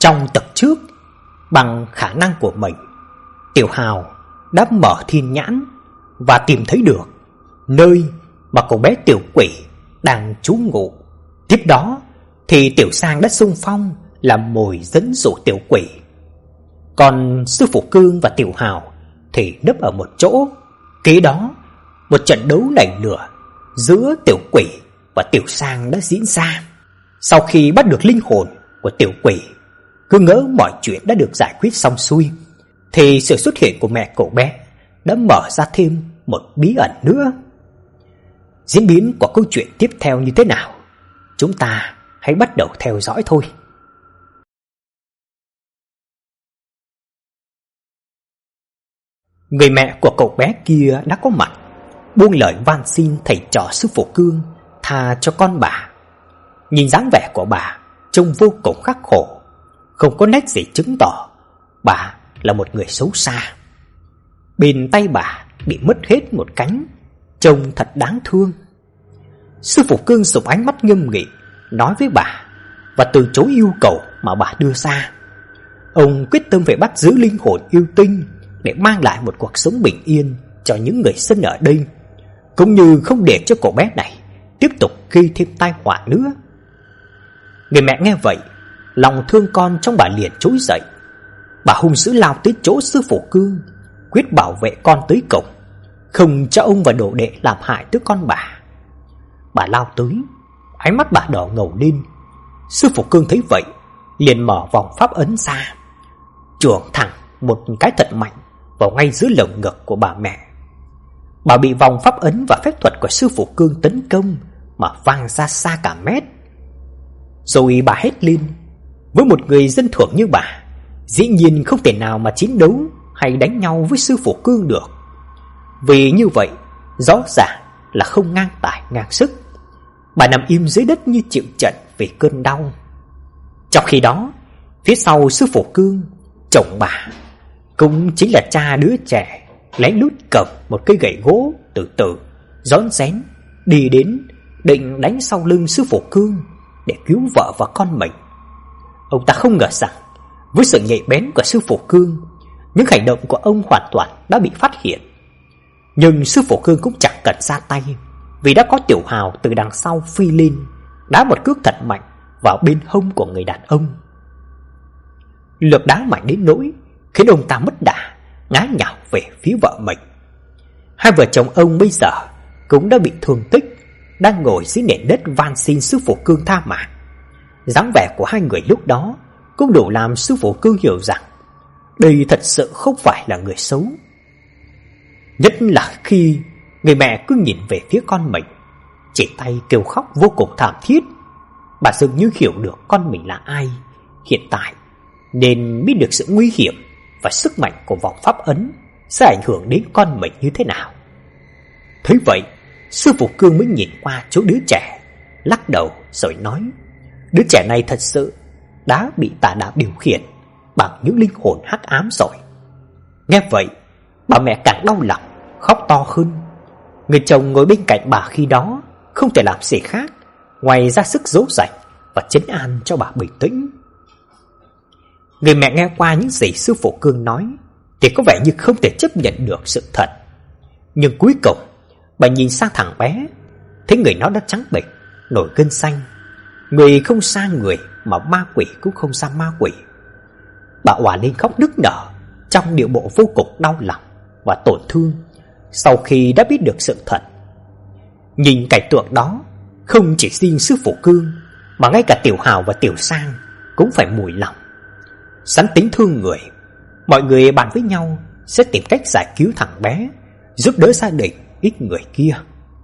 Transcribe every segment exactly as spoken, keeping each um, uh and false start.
Trong tập trước, bằng khả năng của mình, Tiểu Hào đã mở thiên nhãn và tìm thấy được nơi mà cô bé tiểu quỷ đang trú ngụ. Tiếp đó thì Tiểu Sang đã xung phong làm mồi dẫn dụ tiểu quỷ. Còn sư phụ Cương và Tiểu Hào thì nấp ở một chỗ. Kế đó, một trận đấu nảy lửa giữa tiểu quỷ và Tiểu Sang đã diễn ra. Sau khi bắt được linh hồn của tiểu quỷ, cứ ngỡ mọi chuyện đã được giải quyết xong xuôi, thì sự xuất hiện của mẹ cậu bé đã mở ra thêm một bí ẩn nữa. Diễn biến của câu chuyện tiếp theo như thế nào, chúng ta hãy bắt đầu theo dõi thôi. Người mẹ của cậu bé kia đã có mặt, buông lời van xin thầy trò sư phụ Cương tha cho con bà. Nhìn dáng vẻ của bà trông vô cùng khắc khổ, không có nét gì chứng tỏ bà là một người xấu xa. Bên tay bà bị mất hết một cánh, trông thật đáng thương. Sư phụ Cương dùng ánh mắt nghiêm nghị nói với bà và từ chối yêu cầu mà bà đưa ra. Ông quyết tâm phải bắt giữ linh hồn yêu tinh để mang lại một cuộc sống bình yên cho những người dân ở đây, cũng như không để cho cậu bé này tiếp tục gây thêm tai họa nữa. Người mẹ nghe vậy, lòng thương con trong bà liền trỗi dậy. Bà hung dữ lao tới chỗ sư phụ Cương, quyết bảo vệ con tới cổng, không cho ông và đồ đệ làm hại tới con bà. Bà lao tới, ánh mắt bà đỏ ngầu lên. Sư phụ Cương thấy vậy, liền mở vòng pháp ấn ra, chưởng thẳng một cái thật mạnh vào ngay giữa lồng ngực của bà mẹ. Bà bị vòng pháp ấn và phép thuật của sư phụ Cương tấn công mà vang ra xa cả mét. Rồi bà hét lên, với một người dân thường như bà, dĩ nhiên không thể nào mà chiến đấu hay đánh nhau với sư phụ Cương được. Vì như vậy, rõ ràng là không ngang tài ngang sức. Bà nằm im dưới đất như chịu trận vì cơn đau. Trong khi đó, phía sau sư phụ Cương, chồng bà, cũng chính là cha đứa trẻ, lén lút cầm một cây gậy gỗ từ từ rón rén đi đến, định đánh sau lưng sư phụ Cương để cứu vợ và con mình. Ông ta không ngờ rằng với sự nhạy bén của sư phụ Cương, những hành động của ông hoàn toàn đã bị phát hiện. Nhưng sư phụ Cương cũng chẳng cần ra tay, vì đã có Tiểu Hào từ đằng sau phi lên, đá một cước thật mạnh vào bên hông của người đàn ông. Lực đá mạnh đến nỗi khiến ông ta mất đà, ngã nhào về phía vợ mình. Hai vợ chồng ông bây giờ cũng đã bị thương tích, đang ngồi dưới nền đất van xin sư phụ Cương tha mạng. Dáng vẻ của hai người lúc đó cũng đủ làm sư phụ Cương hiểu rằng đây thật sự không phải là người xấu. Nhất là khi người mẹ cứ nhìn về phía con mình, chỉ tay kêu khóc vô cùng thảm thiết. Bà dường như hiểu được con mình là ai hiện tại, nên biết được sự nguy hiểm và sức mạnh của vòng pháp ấn sẽ ảnh hưởng đến con mình như thế nào. Thấy vậy, sư phụ Cương mới nhìn qua chỗ đứa trẻ, lắc đầu rồi nói, đứa trẻ này thật sự đã bị tà đạo điều khiển bằng những linh hồn hắc ám rồi. Nghe vậy, bà mẹ càng đau lòng, khóc to hơn. Người chồng ngồi bên cạnh bà khi đó không thể làm gì khác ngoài ra sức dỗ dành và trấn an cho bà bình tĩnh. Người mẹ nghe qua những gì sư phụ Cương nói thì có vẻ như không thể chấp nhận được sự thật. Nhưng cuối cùng, bà nhìn sang thằng bé, thấy người nó đã trắng bệch, nổi gân xanh. Người không xa người mà ma quỷ cũng không xa ma quỷ. Bà òa lên khóc nức nở trong điệu bộ vô cùng đau lòng và tổn thương sau khi đã biết được sự thật. Nhìn cảnh tượng đó, không chỉ riêng sư phụ Cương mà ngay cả Tiểu Hào và Tiểu Sang cũng phải mùi lòng. Sẵn tính thương người, mọi người bàn với nhau sẽ tìm cách giải cứu thằng bé, giúp đỡ gia đình ít người kia.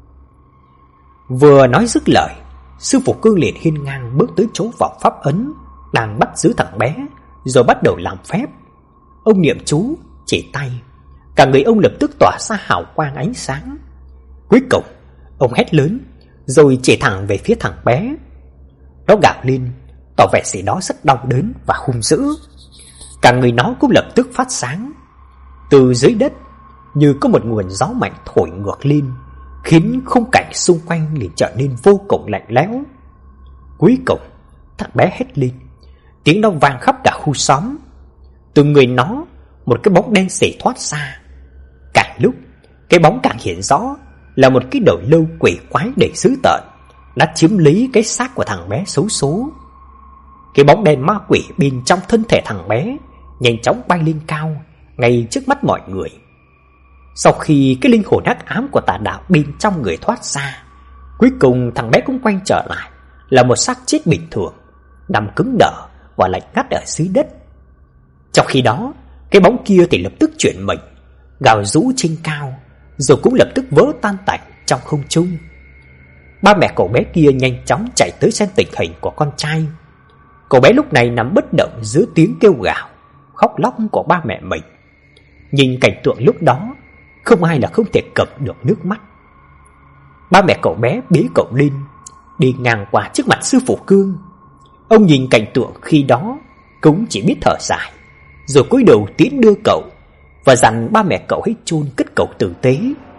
Vừa nói dứt lời, sư phụ Cương liền hiên ngang bước tới chỗ vòng pháp ấn đang bắt giữ thằng bé, rồi bắt đầu làm phép. Ông niệm chú, chỉ tay, cả người ông lập tức tỏa ra hào quang ánh sáng. Cuối cùng, ông hét lớn, rồi chỉ thẳng về phía thằng bé. Nó gào lên, tỏ vẻ gì đó rất đau đớn và hung dữ. Cả người nó cũng lập tức phát sáng. Từ dưới đất, như có một nguồn gió mạnh thổi ngược lên, khiến khung cảnh xung quanh liền trở nên vô cùng lạnh lẽo. Cuối cùng, thằng bé hét lên, tiếng nó vang khắp cả khu xóm. Từ người nó, một cái bóng đen xỉ thoát ra. Càng lúc, cái bóng càng hiện rõ là một cái đầu lâu quỷ quái đầy dữ tợn đã chiếm lấy cái xác của thằng bé xấu số. Cái bóng đen ma quỷ bên trong thân thể thằng bé nhanh chóng bay lên cao ngay trước mắt mọi người. Sau khi cái linh hồn hắc ám của tà đạo bên trong người thoát ra, cuối cùng thằng bé cũng quay trở lại là một xác chết bình thường, nằm cứng đờ và lạnh ngắt ở dưới đất. Trong khi đó, cái bóng kia thì lập tức chuyển mình, gào rú trên cao, rồi cũng lập tức vỡ tan tành trong không trung. Ba mẹ cậu bé kia nhanh chóng chạy tới xem tình hình của con trai. Cậu bé lúc này nằm bất động giữa tiếng kêu gào, khóc lóc của ba mẹ mình. Nhìn cảnh tượng lúc đó, không ai là không thể cầm được nước mắt. Ba mẹ cậu bé bế cậu lên, đi ngang qua trước mặt sư phụ Cương. Ông nhìn cảnh tượng khi đó cũng chỉ biết thở dài, rồi cúi đầu tiễn đưa cậu và dặn ba mẹ cậu hãy chôn cất cậu tử tế.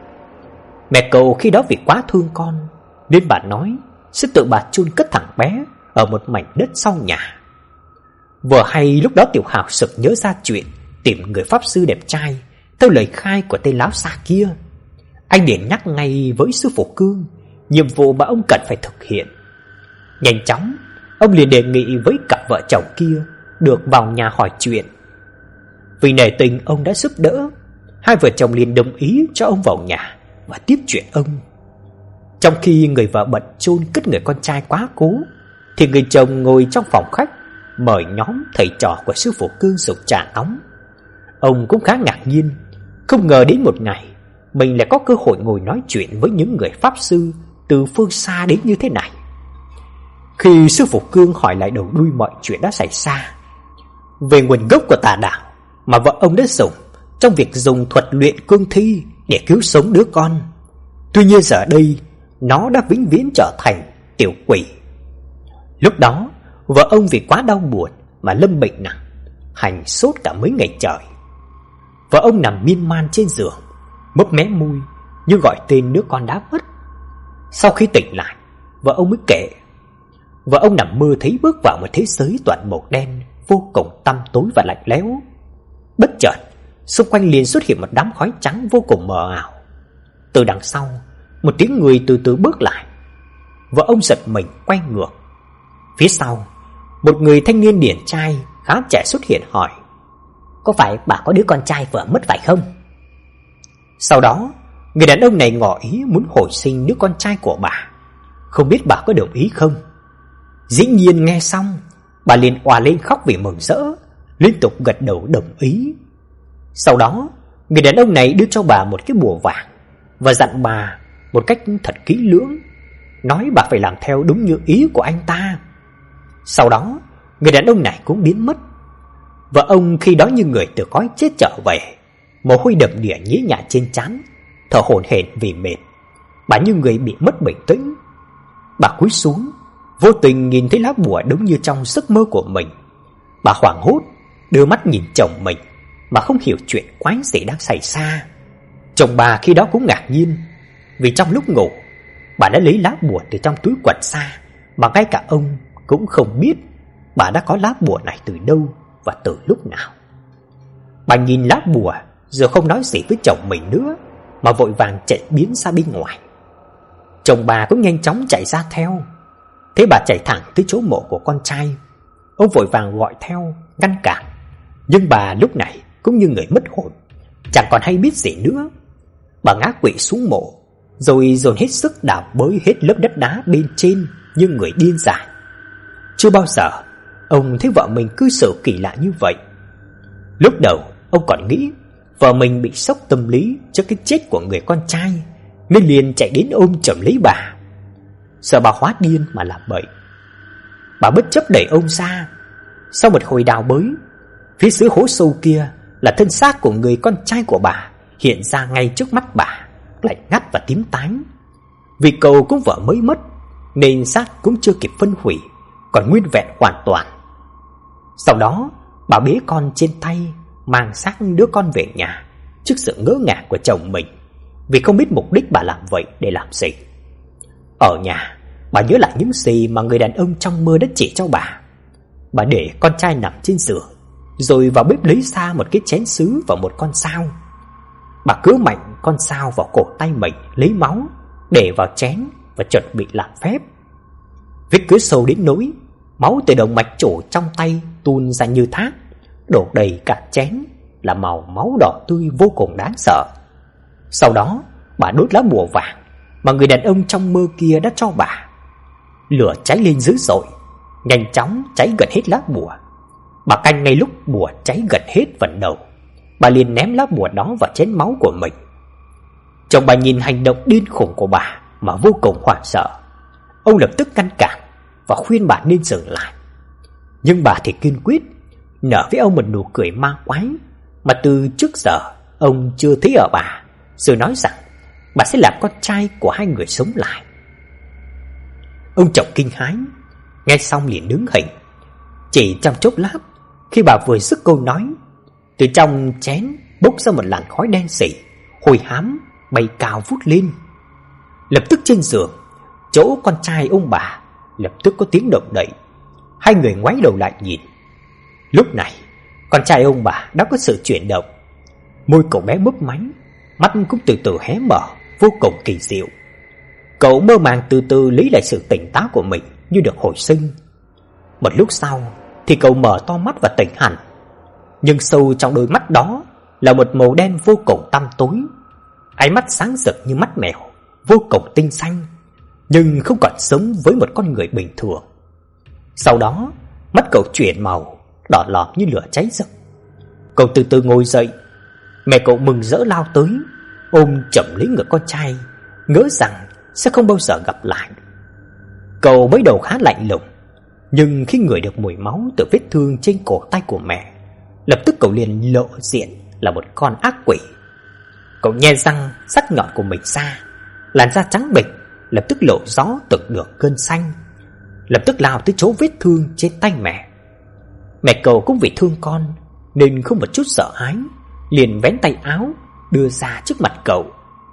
Mẹ cậu khi đó vì quá thương con nên bà nói sẽ tự bà chôn cất thằng bé ở một mảnh đất sau nhà. Vừa hay lúc đó Tiểu Hào sực nhớ ra chuyện tìm người pháp sư đẹp trai theo lời khai của tên láo xa kia. Anh liền nhắc ngay với sư phụ Cương nhiệm vụ mà ông cần phải thực hiện. Nhanh chóng, ông liền đề nghị với cặp vợ chồng kia được vào nhà hỏi chuyện. Vì nể tình ông đã giúp đỡ, hai vợ chồng liền đồng ý cho ông vào nhà và tiếp chuyện ông. Trong khi người vợ bận chôn cất người con trai quá cố, thì người chồng ngồi trong phòng khách mời nhóm thầy trò của sư phụ Cương dùng trà nóng. Ông cũng khá ngạc nhiên, không ngờ đến một ngày mình lại có cơ hội ngồi nói chuyện với những người pháp sư từ phương xa đến như thế này. Khi sư phụ Cương hỏi lại đầu đuôi mọi chuyện đã xảy ra, về nguồn gốc của tà đạo mà vợ ông đã dùng trong việc dùng thuật luyện cương thi để cứu sống đứa con, tuy nhiên giờ đây nó đã vĩnh viễn trở thành tiểu quỷ. Lúc đó vợ ông vì quá đau buồn mà lâm bệnh nặng, hành sốt cả mấy ngày trời. Vợ ông nằm miên man trên giường, mấp mé môi như gọi tên đứa con đã mất. Sau khi tỉnh lại, vợ ông mới kể vợ ông nằm mơ thấy bước vào một thế giới toàn màu đen, vô cùng tăm tối và lạnh lẽo. Bất chợt, xung quanh liền xuất hiện một đám khói trắng vô cùng mờ ảo. Từ đằng sau, một tiếng người từ từ bước lại. Vợ ông giật mình quay ngược. Phía sau, một người thanh niên điển trai khá trẻ xuất hiện hỏi: "Có phải bà có đứa con trai vừa mất phải không?" Sau đó, người đàn ông này ngỏ ý muốn hồi sinh đứa con trai của bà. Không biết bà có đồng ý không? Dĩ nhiên nghe xong, bà liền òa lên khóc vì mừng rỡ, liên tục gật đầu đồng ý. Sau đó, người đàn ông này đưa cho bà một cái bùa vàng và dặn bà một cách thật kỹ lưỡng, nói bà phải làm theo đúng như ý của anh ta. Sau đó, người đàn ông này cũng biến mất. Vợ ông khi đó như người từ cõi chết trở về, mồ hôi đầm đìa nhễ nhại trên trán, thở hổn hển vì mệt. Bà như người bị mất bình tĩnh. Bà cúi xuống, vô tình nhìn thấy lá bùa đúng như trong giấc mơ của mình. Bà hoảng hốt, đưa mắt nhìn chồng mình mà không hiểu chuyện quái gì đang xảy ra. Chồng bà khi đó cũng ngạc nhiên, vì trong lúc ngủ, bà đã lấy lá bùa từ trong túi quần ra, mà ngay cả ông cũng không biết bà đã có lá bùa này từ đâu và từ lúc nào. Bà nhìn lá bùa rồi không nói gì với chồng mình nữa, mà vội vàng chạy biến ra bên ngoài. Chồng bà cũng nhanh chóng chạy ra theo. Thế bà chạy thẳng tới chỗ mộ của con trai. Ông vội vàng gọi theo, ngăn cản. Nhưng bà lúc này cũng như người mất hồn, chẳng còn hay biết gì nữa. Bà ngã quỵ xuống mộ, rồi dồn hết sức đào bới hết lớp đất đá bên trên như người điên dại. Chưa bao giờ ông thấy vợ mình cư xử kỳ lạ như vậy. Lúc đầu ông còn nghĩ vợ mình bị sốc tâm lý trước cái chết của người con trai, nên liền chạy đến ôm chầm lấy bà, sợ bà hóa điên mà làm bậy. Bà bất chấp đẩy ông ra. Sau một hồi đào bới, phía dưới hố sâu kia là thân xác của người con trai của bà hiện ra ngay trước mắt bà, lạnh ngắt và tím tái. Vì cậu cũng vợ mới mất nên xác cũng chưa kịp phân hủy, còn nguyên vẹn hoàn toàn. Sau đó bà bế con trên tay, mang xác đứa con về nhà trước sự ngỡ ngàng của chồng mình, vì không biết mục đích bà làm vậy để làm gì. Ở nhà, bà nhớ lại những gì mà người đàn ông trong mơ đã chỉ cho bà. bà để con trai nằm trên giường, rồi vào bếp lấy ra một cái chén sứ và một con dao. Bà cứa mạnh con dao vào cổ tay mình, lấy máu để vào chén và chuẩn bị làm phép. Vết cứa sâu đến nỗi máu từ động mạch chủ trong tay tuôn ra như thác, đổ đầy cả chén, là màu máu đỏ tươi vô cùng đáng sợ. Sau đó bà đốt lá bùa vàng mà người đàn ông trong mơ kia đã cho bà. Lửa cháy lên dữ dội, nhanh chóng cháy gần hết lá bùa. Bà canh ngay lúc bùa cháy gần hết phần đầu, bà liền ném lá bùa đó vào chén máu của mình. Chồng bà nhìn hành động điên khùng của bà mà vô cùng hoảng sợ. Ông lập tức ngăn cản và khuyên bà nên dừng lại. Nhưng bà thì kiên quyết, nở với ông một nụ cười ma quái mà từ trước giờ ông chưa thấy ở bà, rồi nói rằng bà sẽ làm con trai của hai người sống lại. Ông chồng kinh hãi, nghe xong liền đứng hình. Chỉ trong chốc lát, khi bà vừa dứt câu nói, từ trong chén bốc ra một làn khói đen sì, hôi hám bay cao vút lên. Lập tức trên giường, chỗ con trai ông bà lập tức có tiếng động đậy. Hai người ngoái đầu lại nhìn. Lúc này con trai ông bà đã có sự chuyển động. Môi cậu bé mấp máy, mắt cũng từ từ hé mở, vô cùng kỳ diệu. Cậu mơ màng từ từ lấy lại sự tỉnh táo của mình như được hồi sinh. Một lúc sau thì cậu mở to mắt và tỉnh hẳn. Nhưng sâu trong đôi mắt đó là một màu đen vô cùng tăm tối. Ánh mắt sáng rực như mắt mèo, vô cùng tinh xanh, nhưng không còn sống với một con người bình thường. Sau đó mắt cậu chuyển màu, đỏ lòm như lửa cháy rực. Cậu từ từ ngồi dậy. Mẹ cậu mừng rỡ lao tới, ôm chầm lấy ngực con trai, ngỡ rằng sẽ không bao giờ gặp lại. Cậu mới đầu khá lạnh lùng, nhưng khi ngửi được mùi máu từ vết thương trên cổ tay của mẹ, lập tức cậu liền lộ diện là một con ác quỷ. Cậu nhe răng sắc nhọn của mình ra, làn da trắng bệch lập tức lộ rõ từng đường gân xanh, lập tức lao tới chỗ vết thương trên tay mẹ. Mẹ cậu cũng vì thương con nên không một chút sợ hãi, liền vén tay áo đưa ra trước mặt cậu.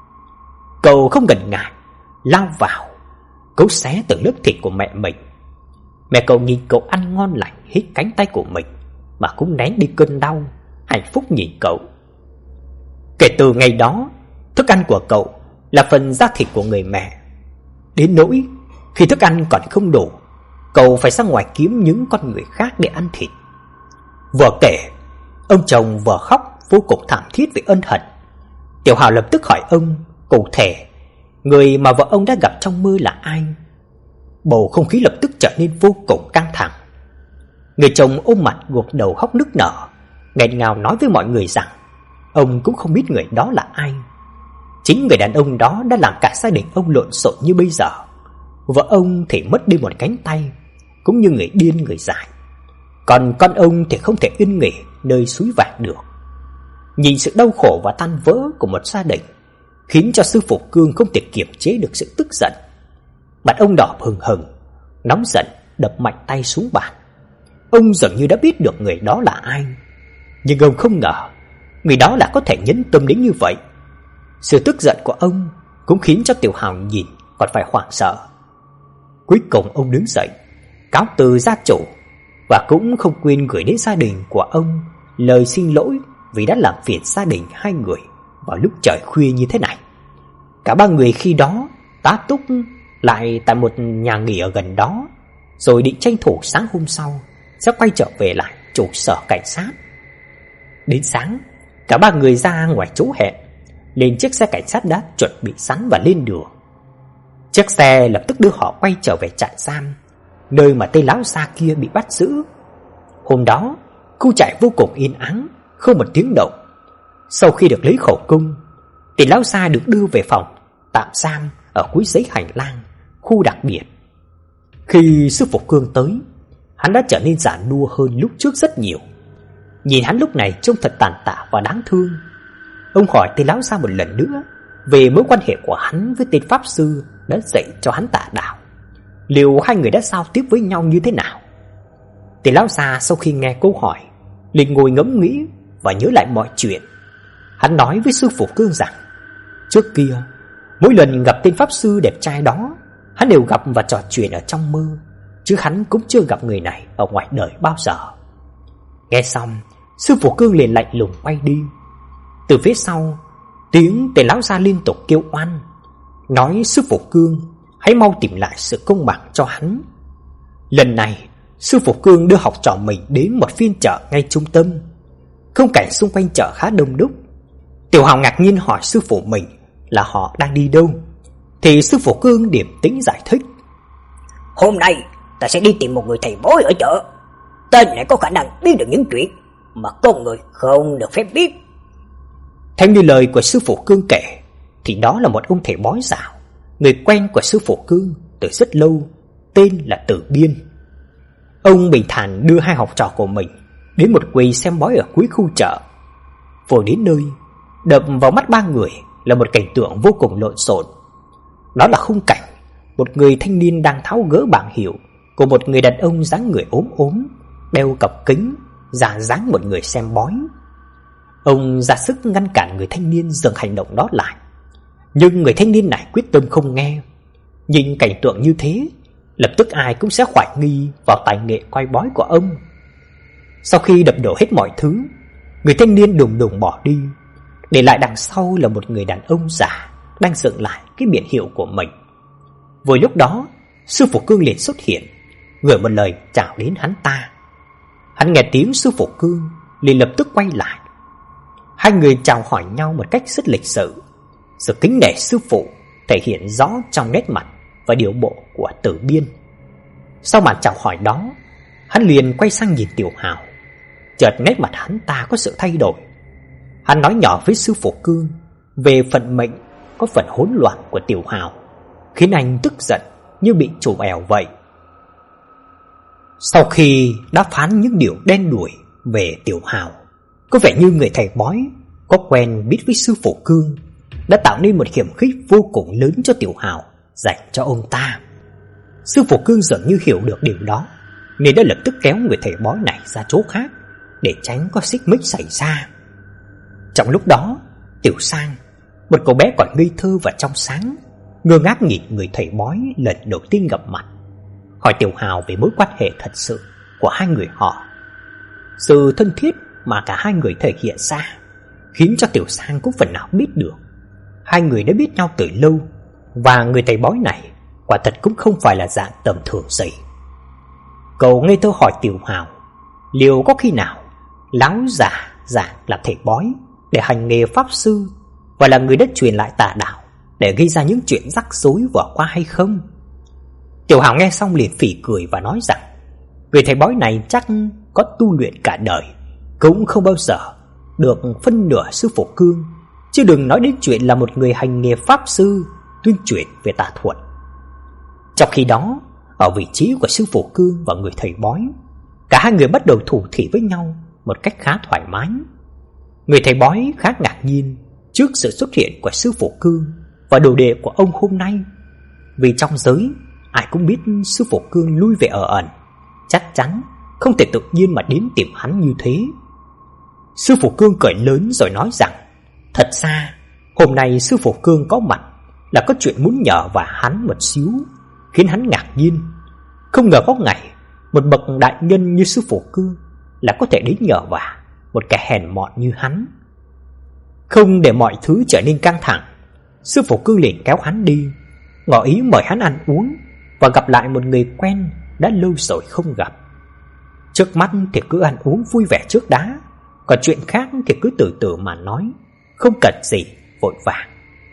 Cậu không ngần ngại lao vào, cấu xé từng lớp thịt của mẹ mình. Mẹ cậu nhìn cậu ăn ngon lành hết cánh tay của mình mà cũng nén đi cơn đau, hạnh phúc nhìn cậu. Kể từ ngày đó, thức ăn của cậu là phần da thịt của người mẹ. Đến nỗi khi thức ăn còn không đủ, cậu phải ra ngoài kiếm những con người khác để ăn thịt. Vừa kể, ông chồng vừa khóc vô cùng thảm thiết vì ân hận. Tiểu Hào lập tức hỏi ông cụ thể người mà vợ ông đã gặp trong mơ là ai. Bầu không khí lập tức trở nên vô cùng căng thẳng. Người chồng ôm mặt gục đầu khóc nức nở, nghẹn ngào nói với mọi người rằng ông cũng không biết người đó là ai. Chính người đàn ông đó đã làm cả gia đình ông lộn xộn như bây giờ. Vợ ông thì mất đi một cánh tay, cũng như người điên người dại. Còn con ông thì không thể yên nghỉ nơi suối vàng được. Nhìn sự đau khổ và tan vỡ của một gia đình khiến cho sư phụ Cương không thể kiềm chế được sự tức giận. Mặt ông đỏ hừng hừng, nóng giận đập mạnh tay xuống bàn. Ông dường như đã biết được người đó là ai, nhưng ông không ngờ người đó lại có thể nhẫn tâm đến như vậy. Sự tức giận của ông cũng khiến cho Tiểu Hào nhìn còn phải hoảng sợ. Cuối cùng ông đứng dậy, cáo từ gia chủ, và cũng không quên gửi đến gia đình của ông lời xin lỗi vì đã làm phiền gia đình hai người vào lúc trời khuya như thế này. Cả ba người khi đó tá túc lại tại một nhà nghỉ ở gần đó, rồi định tranh thủ sáng hôm sau sẽ quay trở về lại trụ sở cảnh sát. Đến sáng, cả ba người ra ngoài chỗ hẹn, lên chiếc xe cảnh sát đã chuẩn bị sẵn và lên đường. Chiếc xe lập tức đưa họ quay trở về trại giam, nơi mà tên lão già kia bị bắt giữ. Hôm đó, khu trại vô cùng yên ắng, không một tiếng động. Sau khi được lấy khẩu cung, tên lão già được đưa về phòng tạm giam ở cuối dãy hành lang, khu đặc biệt. Khi sư phụ Cương tới, hắn đã trở nên già nua hơn lúc trước rất nhiều. Nhìn hắn lúc này trông thật tàn tạ và đáng thương. Ông hỏi tên lão già một lần nữa về mối quan hệ của hắn với tên pháp sư đã dạy cho hắn tà đạo. Liệu hai người đã giao tiếp với nhau như thế nào? Tên lão già sau khi nghe câu hỏi liền ngồi ngẫm nghĩ và nhớ lại mọi chuyện. Hắn nói với sư phụ Cương rằng trước kia mỗi lần gặp tên pháp sư đẹp trai đó, hắn đều gặp và trò chuyện ở trong mơ, chứ hắn cũng chưa gặp người này ở ngoài đời bao giờ. Nghe xong, sư phụ Cương liền lạnh lùng quay đi. Từ phía sau, tiếng tên lão gia liên tục kêu oan, nói sư phụ Cương hãy mau tìm lại sự công bằng cho hắn. Lần này, sư phụ Cương đưa học trò mình đến một phiên chợ ngay trung tâm. Khung cảnh xung quanh chợ khá đông đúc. Tiểu Hào ngạc nhiên hỏi sư phụ mình là họ đang đi đâu, thì sư phụ Cương điềm tĩnh giải thích: Hôm nay ta sẽ đi tìm một người thầy bói ở chợ. Tên này có khả năng biết được những chuyện mà con người không được phép biết. Theo như lời của sư phụ Cương kể, thì đó là một ông thầy bói dạo, người quen của sư phụ Cương từ rất lâu, tên là Tử Biên. Ông bình thản đưa hai học trò của mình đến một quầy xem bói ở cuối khu chợ. Vừa đến nơi, đập vào mắt ba người là một cảnh tượng vô cùng lộn xộn. Đó là khung cảnh một người thanh niên đang tháo gỡ bảng hiệu của một người đàn ông dáng người ốm ốm, đeo cặp kính, giả dáng một người xem bói. Ông ra sức ngăn cản người thanh niên dừng hành động đó lại, nhưng người thanh niên này quyết tâm không nghe. Nhìn cảnh tượng như thế, lập tức ai cũng sẽ hoài nghi vào tài nghệ coi bói của ông. Sau khi đập đổ hết mọi thứ, người thanh niên đùng đùng bỏ đi, để lại đằng sau là một người đàn ông già đang dựng lại cái biển hiệu của mình. Vừa lúc đó, sư phụ Cương liền xuất hiện, gửi một lời chào đến hắn ta. Hắn nghe tiếng sư phụ Cương liền lập tức quay lại. Hai người chào hỏi nhau một cách rất lịch sự. Sự kính nể sư phụ thể hiện rõ trong nét mặt và điệu bộ của Tử Biên. Sau màn chào hỏi đó, hắn liền quay sang nhìn Tiểu Hào. Chợt nét mặt hắn ta có sự thay đổi. Hắn nói nhỏ với sư phụ Cương về vận mệnh có phần hỗn loạn của Tiểu Hào, khiến anh tức giận như bị trù ẻo vậy. Sau khi đã phán những điều đen đủi về Tiểu Hào, có vẻ như người thầy bói có quen biết với sư phụ Cương đã tạo nên một hiểm khích vô cùng lớn cho Tiểu Hào dành cho ông ta. Sư phụ Cương dường như hiểu được điều đó, nên đã lập tức kéo người thầy bói này ra chỗ khác để tránh có xích mích xảy ra. Trong lúc đó, Tiểu Sang, một cậu bé còn ngây thơ và trong sáng, ngơ ngác nhìn người thầy bói lần đầu tiên gặp mặt, hỏi Tiểu Hào về mối quan hệ thật sự của hai người họ. Sự thân thiết mà cả hai người thể hiện ra khiến cho Tiểu Sang cũng phần nào biết được hai người đã biết nhau từ lâu, và người thầy bói này quả thật cũng không phải là dạng tầm thường gì. Cậu ngây thơ hỏi Tiểu Hào liệu có khi nào lão già dạng làm thầy bói để hành nghề pháp sư và là người đã truyền lại tà đạo để gây ra những chuyện rắc rối vừa qua hay không. Tiểu Hào nghe xong liền phỉ cười và nói rằng người thầy bói này chắc có tu luyện cả đời, cũng không bao giờ được phân nửa sư phụ Cương, chứ đừng nói đến chuyện là một người hành nghề pháp sư tuyên truyền về tà thuật. Trong khi đó, ở vị trí của sư phụ Cương và người thầy bói, cả hai người bắt đầu thủ thỉ với nhau một cách khá thoải mái. Người thầy bói khá ngạc nhiên trước sự xuất hiện của sư phụ Cương và đồ đệ của ông hôm nay, vì trong giới ai cũng biết sư phụ Cương lui về ở ẩn, chắc chắn không thể tự nhiên mà đến tìm hắn như thế. Sư phụ Cương cười lớn rồi nói rằng thật ra hôm nay sư phụ Cương có mặt là có chuyện muốn nhờ và hắn một xíu, khiến hắn ngạc nhiên. Không ngờ có ngày một bậc đại nhân như sư phụ Cương là có thể đến nhờ vả một kẻ hèn mọn như hắn. Không để mọi thứ trở nên căng thẳng, sư phụ Cương liền kéo hắn đi, ngỏ ý mời hắn ăn uống và gặp lại một người quen đã lâu rồi không gặp. Trước mắt thì cứ ăn uống vui vẻ trước đã, còn chuyện khác thì cứ từ từ mà nói, không cần gì vội vàng.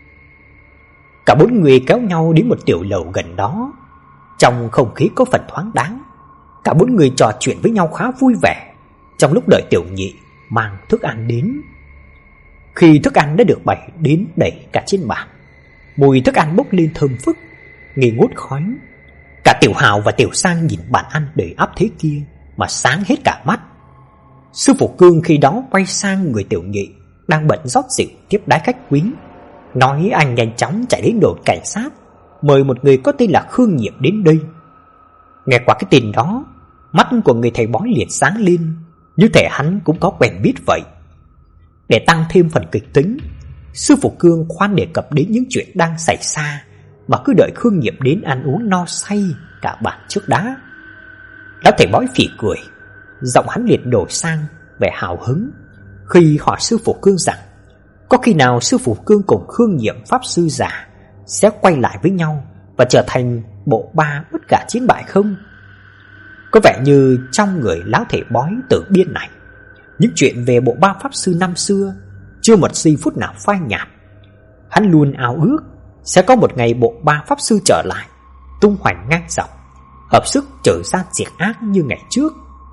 Cả bốn người kéo nhau đến một tiểu lầu gần đó. Trong không khí có phần thoáng đáng, cả bốn người trò chuyện với nhau khá vui vẻ trong lúc đợi tiểu nhị mang thức ăn đến. Khi thức ăn đã được bày đến đầy cả trên bàn, mùi thức ăn bốc lên thơm phức, nghi ngút khói. Cả Tiểu Hào và Tiểu Sang nhìn bàn ăn đầy ắp thế kia mà sáng hết cả mắt. Sư phụ Cương khi đó quay sang người tiểu nhị đang bận rót rượu tiếp đái khách quý, nói anh nhanh chóng chạy đến đồn cảnh sát mời một người có tên là Khương Nhiệm đến đây. Nghe qua cái tin đó, mắt của người thầy bói liền sáng lên, như thể hắn cũng có quen biết vậy. Để tăng thêm phần kịch tính, sư phụ Cương khoan đề cập đến những chuyện đang xảy ra, mà cứ đợi Khương Nhiệm đến ăn uống no say cả bàn trước đã. Lão thầy bói phì cười, giọng hắn liền đổi sang vẻ hào hứng khi hỏi sư phụ Cương rằng có khi nào sư phụ Cương cùng Khương Nhiệm pháp sư già sẽ quay lại với nhau và trở thành bộ ba bất khả chiến bại không? Có vẻ như trong người lão thầy bói Tử Biên này, những chuyện về bộ ba pháp sư năm xưa chưa một giây phút nào phai nhạt. Hắn luôn ao ước sẽ có một ngày bộ ba pháp sư trở lại, tung hoành ngang dọc, hợp sức trừ gian diệt ác như ngày trước.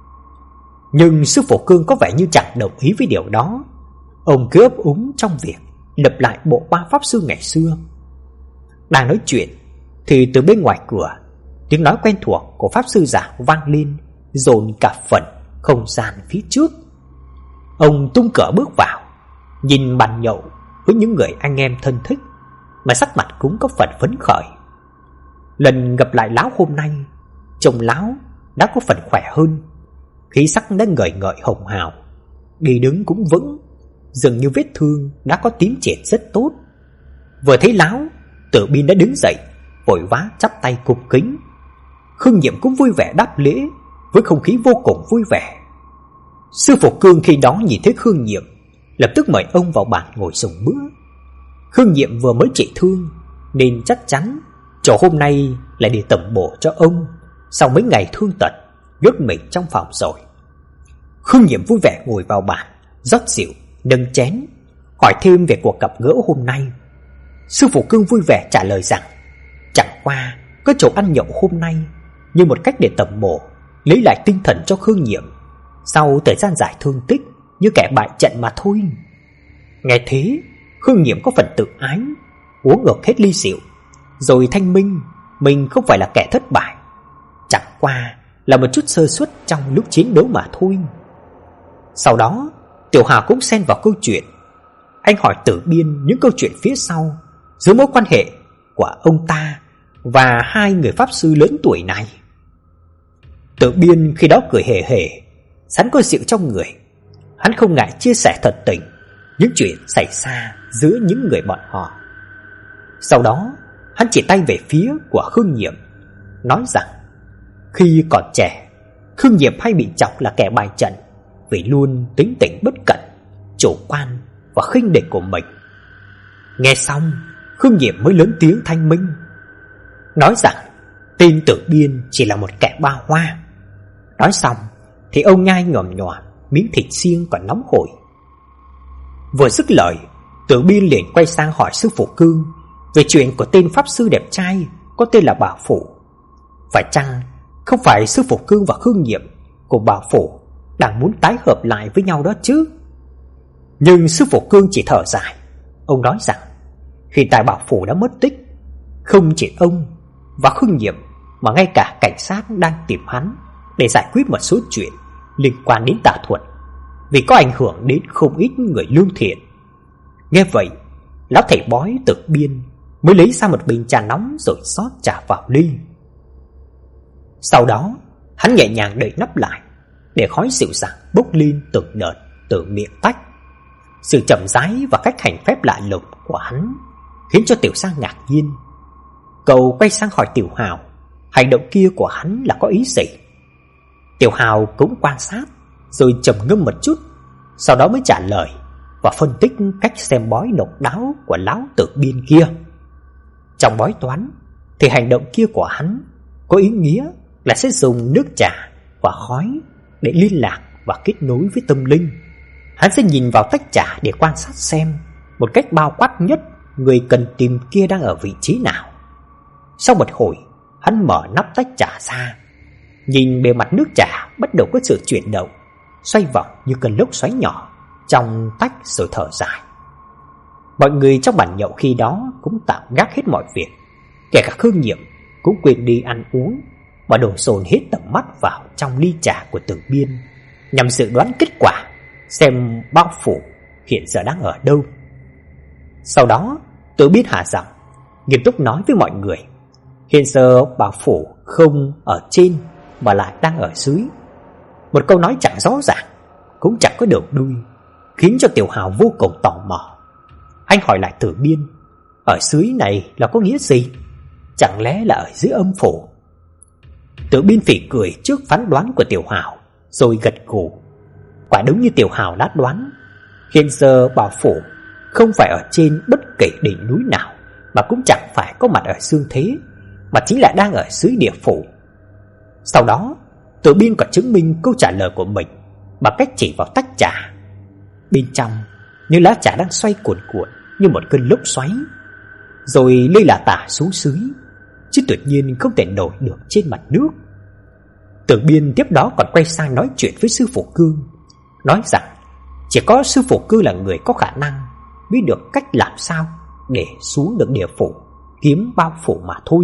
Nhưng sư phụ Cương có vẻ như chẳng đồng ý với điều đó. Ông cứ ấp úng trong việc lập lại bộ ba pháp sư ngày xưa. Đang nói chuyện thì từ bên ngoài cửa, tiếng nói quen thuộc của pháp sư già vang lên, dồn cả phần không gian phía trước. Ông tung cửa bước vào, nhìn bàn nhậu với những người anh em thân thích, mà sắc mặt cũng có phần phấn khởi. Lần gặp lại lão hôm nay, trông lão đã có phần khỏe hơn, khí sắc đã ngời ngợi hồng hào, đi đứng cũng vững, dường như vết thương đã có tiến triển rất tốt. Vừa thấy lão, Tử Biên đã đứng dậy, vội vã chắp tay cung kính. Khương Nhiệm cũng vui vẻ đáp lễ với không khí vô cùng vui vẻ. Sư phụ Cương khi đó nhìn thấy Khương Nhiệm, lập tức mời ông vào bàn ngồi dùng bữa. Khương Nhiệm vừa mới trị thương nên chắc chắn chỗ hôm nay lại để tẩm bổ cho ông sau mấy ngày thương tật nhốt mình trong phòng rồi. Khương Nhiệm vui vẻ ngồi vào bàn, rót rượu, nâng chén, hỏi thêm về cuộc gặp gỡ hôm nay. Sư phụ Cương vui vẻ trả lời rằng chẳng qua có chỗ ăn nhậu hôm nay như một cách để tẩm bổ, lấy lại tinh thần cho Khương Nhiệm sau thời gian dài thương tích như kẻ bại trận mà thôi. Nghe thế, Khương Nhiệm có phần tự ái, uống ngược hết ly rượu, rồi thanh minh mình không phải là kẻ thất bại, chẳng qua là một chút sơ suất trong lúc chiến đấu mà thôi. Sau đó, Tiểu Hào cũng xen vào câu chuyện. Anh hỏi Tử Biên những câu chuyện phía sau giữa mối quan hệ của ông ta và hai người pháp sư lớn tuổi này. Tử Biên khi đó cười hề hề, sẵn có rượu trong người. Hắn không ngại chia sẻ thật tình những chuyện xảy ra giữa những người bọn họ. Sau đó, hắn chỉ tay về phía của Khương Nhiệm, nói rằng khi còn trẻ, Khương Nhiệm hay bị chọc là kẻ bại trận vì luôn tính tình bất cẩn, chủ quan và khinh địch của mình. Nghe xong, Khương Nhiệm mới lớn tiếng thanh minh, nói rằng tên Tử Biên chỉ là một kẻ ba hoa. Nói xong thì ông nhai nhòm nhòm miếng thịt xiên còn nóng hổi. Vừa dứt lời, Tử Biên liền quay sang hỏi sư phụ Cương về chuyện của tên pháp sư đẹp trai có tên là Bảo Phủ. Phải chăng không phải sư phụ Cương và Khương Nhiệm cùng Bảo Phủ đang muốn tái hợp lại với nhau đó chứ? Nhưng sư phụ Cương chỉ thở dài. Ông nói rằng hiện tại Bảo Phủ đã mất tích. Không chỉ ông và Khương Nhiệm mà ngay cả cảnh sát đang tìm hắn để giải quyết một số chuyện liên quan đến tà thuật, vì có ảnh hưởng đến không ít người lương thiện. Nghe vậy, lão thầy bói Tử Biên mới lấy ra một bình trà nóng rồi rót trà vào ly. Sau đó, hắn nhẹ nhàng đậy nắp lại để khói dịu dàng bốc lên từng đợt từ miệng tách. Sự chậm rãi và cách hành phép lạ lùng của hắn khiến cho Tiểu Sang ngạc nhiên. Cậu quay sang hỏi Tiểu Hào hành động kia của hắn là có ý gì. Tiểu Hào cũng quan sát rồi trầm ngâm một chút, sau đó mới trả lời và phân tích cách xem bói độc đáo của lão Tử Biên kia. Trong bói toán thì hành động kia của hắn có ý nghĩa là sẽ dùng nước trà và khói để liên lạc và kết nối với tâm linh. Hắn sẽ nhìn vào tách trà để quan sát xem một cách bao quát nhất người cần tìm kia đang ở vị trí nào. Sau một hồi, hắn mở nắp tách trà ra, nhìn bề mặt nước trà bắt đầu có sự chuyển động, xoay vòng như cơn lốc xoáy nhỏ trong tách rồi thở dài. Mọi người trong bàn nhậu khi đó cũng tạm gác hết mọi việc, kể cả Khương Nhiệm cũng quên đi ăn uống và đổ dồn hết tầm mắt vào trong ly trà của Tử Biên nhằm dự đoán kết quả xem Bảo Phủ hiện giờ đang ở đâu. Sau đó, Tử Biên hạ giọng nghiêm túc nói với mọi người, hiện giờ Bảo Phủ không ở trên mà lại đang ở dưới. Một câu nói chẳng rõ ràng, cũng chẳng có đường đuôi, khiến cho Tiểu Hào vô cùng tò mò. Anh hỏi lại Tử Biên, ở dưới này là có nghĩa gì? Chẳng lẽ là ở dưới âm phủ? Tự Biên phỉ cười trước phán đoán của Tiểu Hào, rồi gật gù. Quả đúng như Tiểu Hào đã đoán, hiện giờ Bảo Phủ không phải ở trên bất kể đỉnh núi nào, mà cũng chẳng phải có mặt ở dương thế, mà chính là đang ở dưới địa phủ. Sau đó, Tự Biên còn chứng minh câu trả lời của mình bằng cách chỉ vào tách trà. Bên trong, những lá trà đang xoay cuồn cuộn như một cơn lốc xoáy, rồi lê là tả xuống dưới, chứ tuyệt nhiên không thể nổi được trên mặt nước. Tự Biên tiếp đó còn quay sang nói chuyện với sư phụ Cương, nói rằng chỉ có sư phụ Cương là người có khả năng biết được cách làm sao để xuống được địa phủ kiếm bao phủ mà thôi.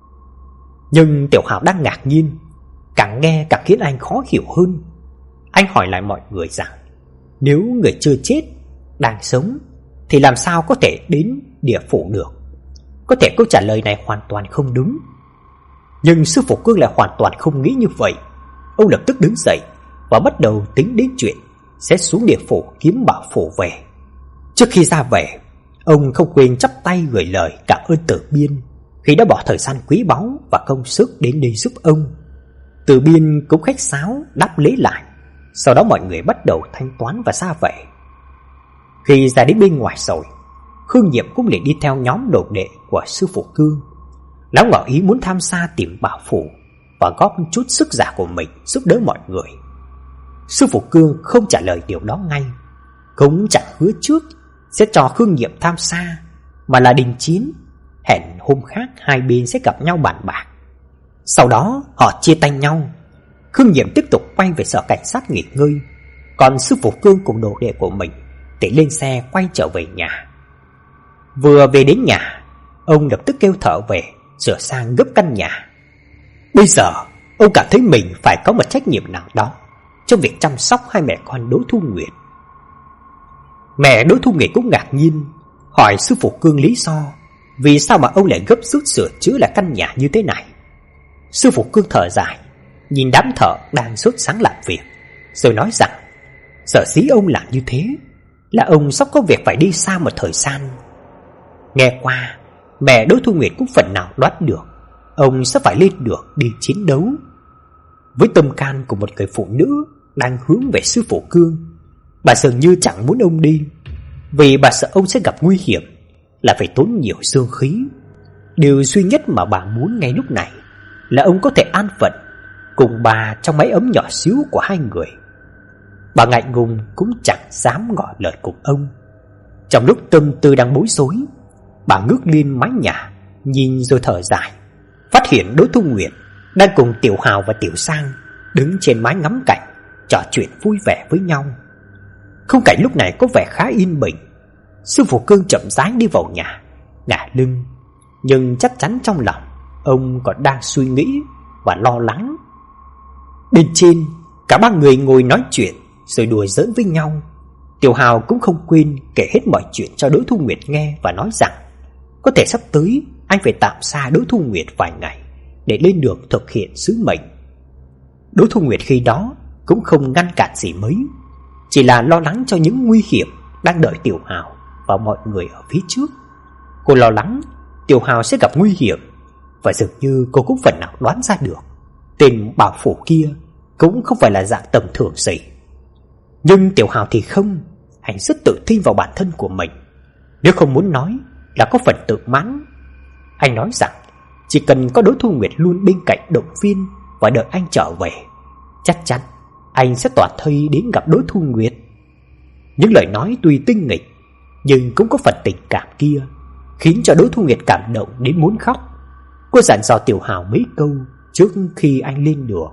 Nhưng Tiểu Hào đang ngạc nhiên, càng nghe càng khiến anh khó hiểu hơn. Anh hỏi lại mọi người rằng nếu người chưa chết đang sống thì làm sao có thể đến địa phủ được. Có thể câu trả lời này hoàn toàn không đúng. Nhưng sư phụ Cương lại hoàn toàn không nghĩ như vậy. Ông lập tức đứng dậy và bắt đầu tính đến chuyện sẽ xuống địa phủ kiếm bảo phủ về. Trước khi ra về, ông không quên chắp tay gửi lời cảm ơn Từ Biên khi đã bỏ thời gian quý báu và công sức đến đây giúp ông. Từ Biên cũng khách sáo đáp lễ lại. Sau đó mọi người bắt đầu thanh toán và ra về. Khi ra đến bên ngoài rồi, Khương Nhiệm cũng liền đi theo nhóm đồ đệ của sư phụ Cương. Lão ngỏ ý muốn tham gia tìm bảo phủ và góp chút sức giả của mình giúp đỡ mọi người. Sư phụ Cương không trả lời điều đó ngay, cũng chẳng hứa trước sẽ cho Khương Nhiệm tham gia, mà là đình chiến, hẹn hôm khác hai bên sẽ gặp nhau bàn bạc. Sau đó họ chia tay nhau. Khương Nhiệm tiếp tục quay về sở cảnh sát nghỉ ngơi, còn sư phụ Cương cùng đồ đệ của mình thì lên xe quay trở về nhà. Vừa về đến nhà, ông lập tức kêu thợ về sửa sang gấp căn nhà. Bây giờ ông cảm thấy mình phải có một trách nhiệm nào đó trong việc chăm sóc hai mẹ con Đỗ Thu Nguyệt. Mẹ Đỗ Thu Nguyệt cũng ngạc nhiên, hỏi sư phụ Cương lý do vì sao mà ông lại gấp rút sửa chữa lại căn nhà như thế này. Sư phụ Cương thở dài, nhìn đám thợ đang sốt sáng làm việc, rồi nói rằng sở dĩ ông làm như thế là ông sắp có việc phải đi xa một thời gian. Nghe qua, mẹ Đỗ Thu Nguyệt cũng phần nào đoán được ông sẽ phải lên được đi chiến đấu. Với tâm can của một người phụ nữ đang hướng về sư phụ Cương, bà dường như chẳng muốn ông đi, vì bà sợ ông sẽ gặp nguy hiểm, là phải tốn nhiều xương khí. Điều duy nhất mà bà muốn ngay lúc này là ông có thể an phận cùng bà trong mái ấm nhỏ xíu của hai người. Bà ngại ngùng cũng chẳng dám ngỏ lời cùng ông. Trong lúc tâm tư đang bối rối, bà ngước lên mái nhà, nhìn rồi thở dài, phát hiện Đỗ Thu Nguyệt đang cùng Tiểu Hào và Tiểu Sang đứng trên mái ngắm cảnh, trò chuyện vui vẻ với nhau. Khung cảnh lúc này có vẻ khá yên bình. Sư phụ Cương chậm rãi đi vào nhà, ngả lưng, nhưng chắc chắn trong lòng ông còn đang suy nghĩ và lo lắng. Bên trên, cả ba người ngồi nói chuyện rồi đùa giỡn với nhau. Tiểu Hào cũng không quên kể hết mọi chuyện cho Đỗ Thu Nguyệt nghe và nói rằng có thể sắp tới anh phải tạm xa Đỗ Thu Nguyệt vài ngày để lên đường thực hiện sứ mệnh. Đỗ Thu Nguyệt khi đó cũng không ngăn cản gì mấy, chỉ là lo lắng cho những nguy hiểm đang đợi Tiểu Hào và mọi người ở phía trước. Cô lo lắng Tiểu Hào sẽ gặp nguy hiểm, và dường như cô cũng phần nào đoán ra được tên bảo phủ kia cũng không phải là dạng tầm thường gì. Nhưng Tiểu Hào thì không, anh rất tự tin vào bản thân của mình, nếu không muốn nói là có phần tự mãn. Anh nói rằng chỉ cần có Đỗ Thu Nguyệt luôn bên cạnh động viên và đợi anh trở về, chắc chắn anh sẽ toàn thây đến gặp Đỗ Thu Nguyệt. Những lời nói tuy tinh nghịch nhưng cũng có phần tình cảm kia, khiến cho Đỗ Thu Nguyệt cảm động đến muốn khóc. Cô dặn dò Tiểu Hào mấy câu trước khi anh lên đường.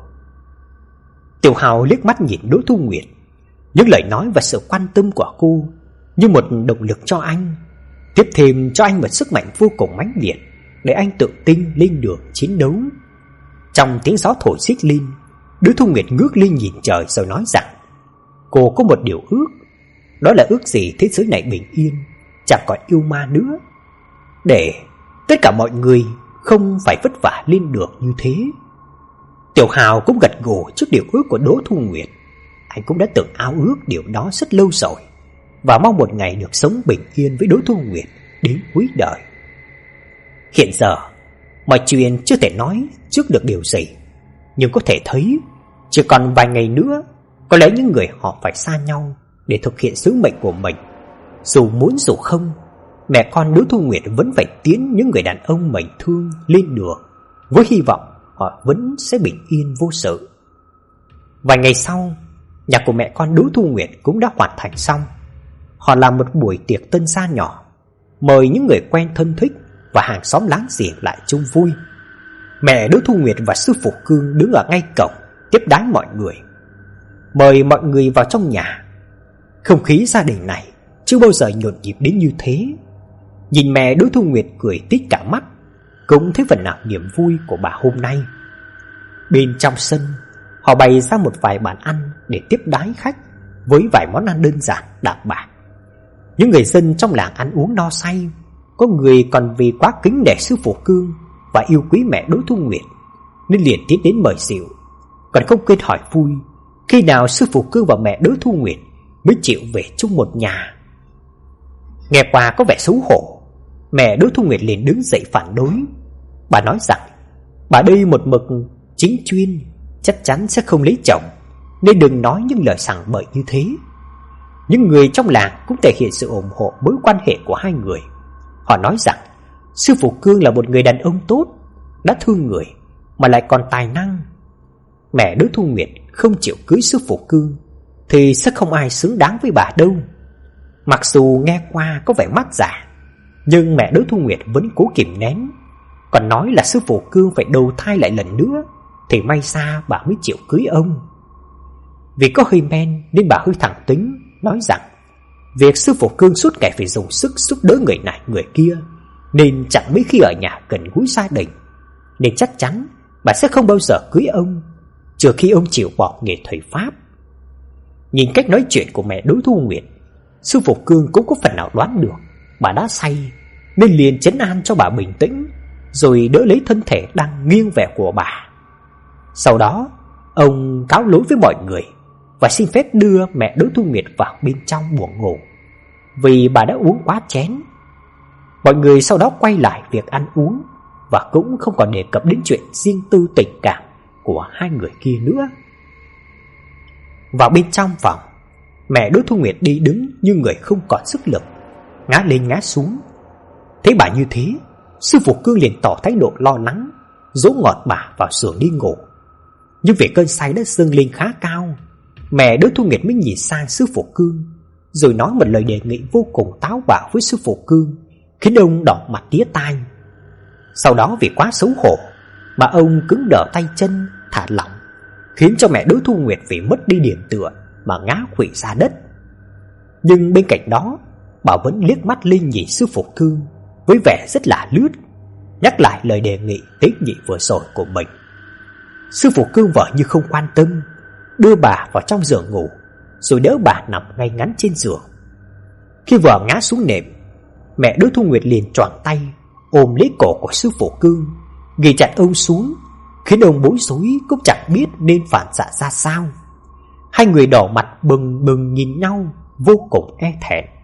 Tiểu Hào liếc mắt nhìn Đỗ Thu Nguyệt, những lời nói và sự quan tâm của cô như một động lực cho anh, tiếp thêm cho anh một sức mạnh vô cùng mãnh liệt để anh tự tin lên đường chiến đấu. Trong tiếng gió thổi xích lên, Đỗ Thu Nguyệt ngước lên nhìn trời rồi nói rằng cô có một điều ước, đó là ước gì thế giới này bình yên, chẳng còn yêu ma nữa, để tất cả mọi người không phải vất vả lên đường như thế. Tiểu Hào cũng gật gù trước điều ước của Đỗ Thu Nguyệt. Anh cũng đã từng ao ước điều đó rất lâu rồi, và mong một ngày được sống bình yên với Đỗ Thu Nguyệt đến cuối đời. Hiện giờ mọi chuyện chưa thể nói trước được điều gì, Nhưng có thể thấy chỉ còn vài ngày nữa, có lẽ những người họ phải xa nhau để thực hiện sứ mệnh của mình. Dù muốn dù không, mẹ con Đỗ Thu Nguyệt vẫn phải tiến những người đàn ông mình thương lên đường, với hy vọng họ vẫn sẽ bình yên vô sự. Vài ngày sau, nhà của mẹ con Đỗ Thu Nguyệt cũng đã hoàn thành xong. Họ làm một buổi tiệc tân gia nhỏ, mời những người quen thân thích và hàng xóm láng giềng lại chung vui. Mẹ Đỗ Thu Nguyệt và sư phụ Cương đứng ở ngay cổng tiếp đái mọi người, mời mọi người vào trong nhà. Không khí gia đình này chưa bao giờ nhộn nhịp đến như thế. Nhìn mẹ Đỗ Thu Nguyệt cười tít cả mắt, cũng thấy phần nào niềm vui của bà hôm nay. Bên trong sân, họ bày ra một vài bàn ăn để tiếp đái khách với vài món ăn đơn giản đạm bạc. Những người dân trong làng ăn uống no say, có người còn vì quá kính nể sư phụ Cương và yêu quý mẹ Đỗ Thu Nguyệt nên liền tiến đến mời rượu, còn không quên hỏi vui khi nào sư phụ Cương và mẹ Đỗ Thu Nguyệt mới chịu về chung một nhà. Nghe qua có vẻ xấu hổ, mẹ Đỗ Thu Nguyệt liền đứng dậy phản đối. Bà nói rằng bà đây một mực chính chuyên, chắc chắn sẽ không lấy chồng, nên đừng nói những lời sằng bậy như thế. Những người trong làng cũng thể hiện sự ủng hộ mối quan hệ của hai người. Họ nói rằng sư phụ Cương là một người đàn ông tốt, đã thương người mà lại còn tài năng. Mẹ Đỗ Thu Nguyệt không chịu cưới sư phụ Cương thì sẽ không ai xứng đáng với bà đâu. Mặc dù nghe qua có vẻ mát giả, nhưng mẹ Đỗ Thu Nguyệt vẫn cố kìm nén, còn nói là sư phụ Cương phải đầu thai lại lần nữa thì may ra bà mới chịu cưới ông. Vì có hơi men nên bà hơi thẳng tính, nói rằng việc sư phụ Cương suốt ngày phải dùng sức giúp đỡ người này người kia, nên chẳng mấy khi ở nhà gần gũi gia đình, nên chắc chắn bà sẽ không bao giờ cưới ông trừ khi ông chịu bỏ nghề thầy pháp. Nhìn cách nói chuyện của mẹ Đỗ Thu Nguyệt, sư phụ Cương cũng có phần nào đoán được bà đã say, nên liền trấn an cho bà bình tĩnh, rồi đỡ lấy thân thể đang nghiêng về của bà. Sau đó ông cáo lỗi với mọi người và xin phép đưa mẹ Đỗ Thu Nguyệt vào bên trong buồng ngủ, vì bà đã uống quá chén. Mọi người sau đó quay lại việc ăn uống và cũng không còn đề cập đến chuyện riêng tư tình cảm của hai người kia nữa. Vào bên trong phòng, mẹ Đỗ Thu Nguyệt đi đứng như người không còn sức lực, ngã lên ngã xuống. Thấy bà như thế, sư phụ Cương liền tỏ thái độ lo lắng, dỗ ngọt bà vào giường đi ngủ. Nhưng vì cơn say đã dâng lên khá cao, mẹ Đỗ Thu Nguyệt mới nhìn sang sư phụ Cương, rồi nói một lời đề nghị vô cùng táo bạo với sư phụ Cương, khiến ông đỏ mặt tía tai. Sau đó vì quá xấu hổ mà ông cứng đờ tay chân, thả lỏng, khiến cho mẹ Đỗ Thu Nguyệt vì mất đi điểm tựa mà ngã khuỵu ra đất. Nhưng bên cạnh đó, bà vẫn liếc mắt lên nhìn sư phụ Cương với vẻ rất là lướt, nhắc lại lời đề nghị tế nhị vừa rồi của mình. Sư phụ Cương vợ như không quan tâm, đưa bà vào trong giường ngủ, rồi đỡ bà nằm ngay ngắn trên giường. Khi vừa ngã xuống nệm, mẹ Đỗ Thu Nguyệt liền choàng tay ôm lấy cổ của sư phụ Cương, ghì chặt ông xuống, khiến ông bối rối cũng chẳng biết nên phản xạ ra sao. Hai người đỏ mặt bừng bừng nhìn nhau, vô cùng e thẹn.